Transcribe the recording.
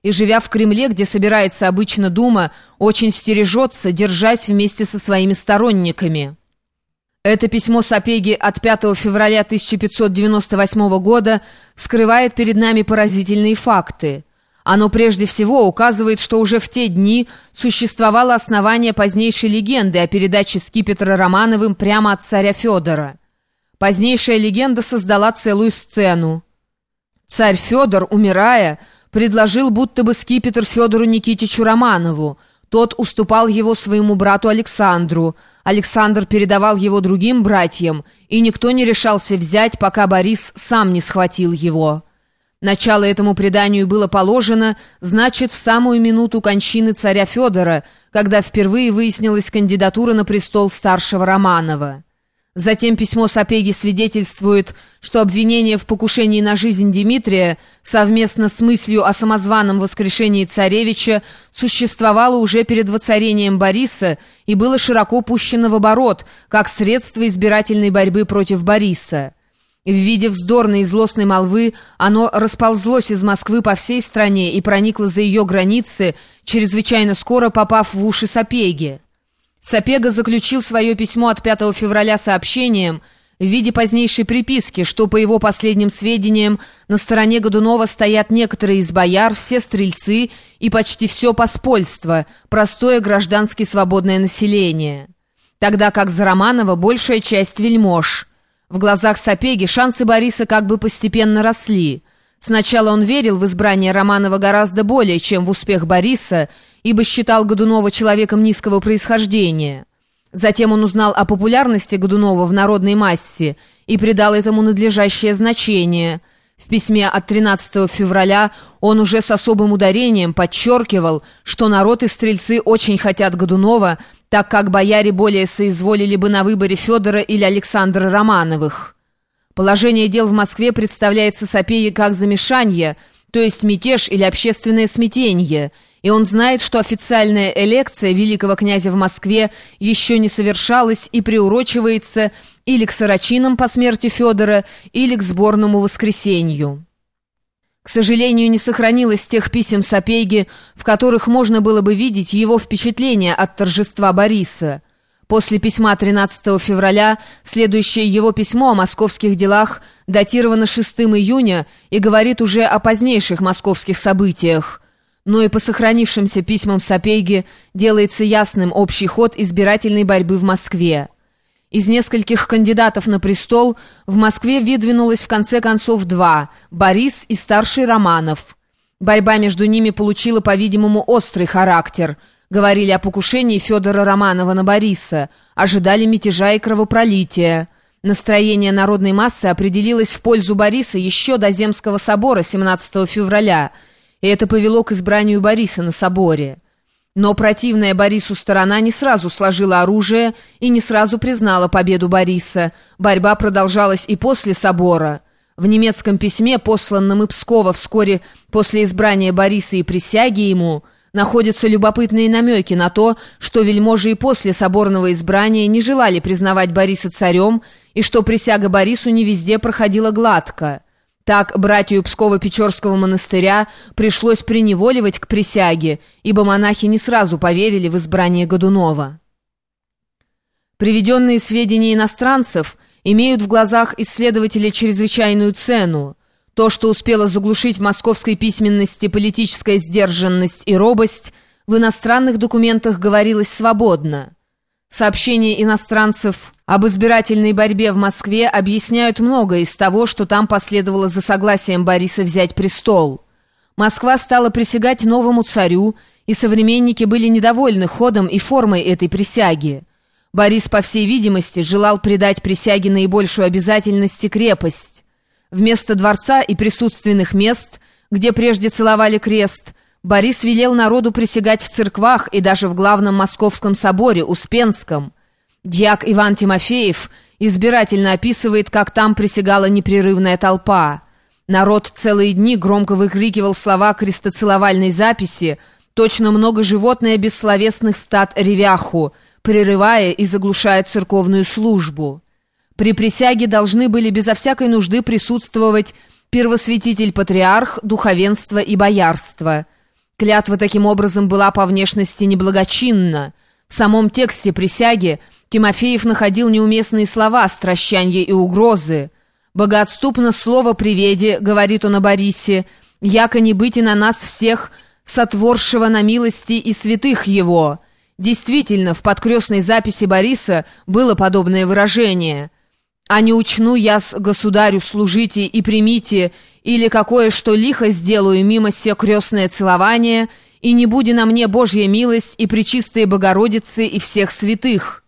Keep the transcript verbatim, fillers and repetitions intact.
и, живя в Кремле, где собирается обычно Дума, очень стережется держать вместе со своими сторонниками. Это письмо Сапеги от пятого февраля тысяча пятьсот девяносто восьмого года скрывает перед нами поразительные факты. Оно прежде всего указывает, что уже в те дни существовало основание позднейшей легенды о передаче скипетра Романовым прямо от царя Федора. Позднейшая легенда создала целую сцену. Царь Федор, умирая, предложил будто бы скипетр Федору Никитичу Романову. Тот уступал его своему брату Александру. Александр передавал его другим братьям, и никто не решался взять, пока Борис сам не схватил его. Начало этому преданию было положено, значит, в самую минуту кончины царя Федора, когда впервые выяснилась кандидатура на престол старшего Романова. Затем письмо Сапеги свидетельствует, что обвинение в покушении на жизнь Дмитрия совместно с мыслью о самозваном воскрешении царевича существовало уже перед воцарением Бориса и было широко пущено в оборот, как средство избирательной борьбы против Бориса. В виде вздорной и злостной молвы оно расползлось из Москвы по всей стране и проникло за ее границы, чрезвычайно скоро попав в уши Сапеги. Сапега заключил свое письмо от пятого февраля сообщением в виде позднейшей приписки, что, по его последним сведениям, на стороне Годунова стоят некоторые из бояр, все стрельцы и почти все поспольство, простое граждански свободное население. Тогда как за Романова большая часть вельмож. В глазах Сапеги шансы Бориса как бы постепенно росли. Сначала он верил в избрание Романова гораздо более, чем в успех Бориса, ибо считал Годунова человеком низкого происхождения. Затем он узнал о популярности Годунова в народной массе и придал этому надлежащее значение. В письме от тринадцатого февраля он уже с особым ударением подчеркивал, что народ и стрельцы очень хотят Годунова, так как бояре более соизволили бы на выборе Федора или Александра Романовых. Положение дел в Москве представляется Сапеге как замешанье, то есть мятеж или общественное смятенье, и он знает, что официальная элекция великого князя в Москве еще не совершалась и приурочивается или к сорочинам по смерти Федора, или к сборному воскресенью. К сожалению, не сохранилось тех писем Сапеги, в которых можно было бы видеть его впечатление от торжества Бориса. После письма тринадцатого февраля следующее его письмо о московских делах датировано шестого июня и говорит уже о позднейших московских событиях. Но и по сохранившимся письмам Сапеги делается ясным общий ход избирательной борьбы в Москве. Из нескольких кандидатов на престол в Москве выдвинулось в конце концов два – Борис и старший Романов. Борьба между ними получила, по-видимому, острый характер. Говорили о покушении Федора Романова на Бориса, ожидали мятежа и кровопролития. Настроение народной массы определилось в пользу Бориса еще до Земского собора семнадцатого февраля, и это повело к избранию Бориса на соборе. Но противная Борису сторона не сразу сложила оружие и не сразу признала победу Бориса. Борьба продолжалась и после собора. В немецком письме, посланном из Пскова вскоре после избрания Бориса и присяги ему, находятся любопытные намеки на то, что вельможи и после соборного избрания не желали признавать Бориса царем и что присяга Борису не везде проходила гладко. Так братью Псково-Печорского монастыря пришлось приневоливать к присяге, ибо монахи не сразу поверили в избрание Годунова. Приведенные сведения иностранцев имеют в глазах исследователей чрезвычайную цену. То, что успело заглушить в московской письменности политическая сдержанность и робость, в иностранных документах говорилось свободно. Сообщения иностранцев об избирательной борьбе в Москве объясняют многое из того, что там последовало за согласием Бориса взять престол. Москва стала присягать новому царю, и современники были недовольны ходом и формой этой присяги. Борис, по всей видимости, желал придать присяге наибольшую обязательность и крепость. Вместо дворца и присутственных мест, где прежде целовали крест, Борис велел народу присягать в церквах и даже в главном московском соборе, Успенском. Дьяк Иван Тимофеев избирательно описывает, как там присягала непрерывная толпа. Народ целые дни громко выкрикивал слова крестоцеловальной записи, точно много животное бессловесных стад ревяху, прерывая и заглушая церковную службу. При присяге должны были безо всякой нужды присутствовать первосвятитель-патриарх, духовенство и боярство. Клятва таким образом была по внешности неблагочинна. В самом тексте присяги Тимофеев находил неуместные слова, стращанья и угрозы. «Богоотступно слово приведи», — говорит он о Борисе, — «яко не быть и на нас всех, сотворшего на милости и святых его». Действительно, в подкрестной записи Бориса было подобное выражение. «А не учну яс государю служите и примите, или какое что лихо сделаю мимо се крестное целование, и не буди на мне Божья милость и пречистые Богородицы и всех святых».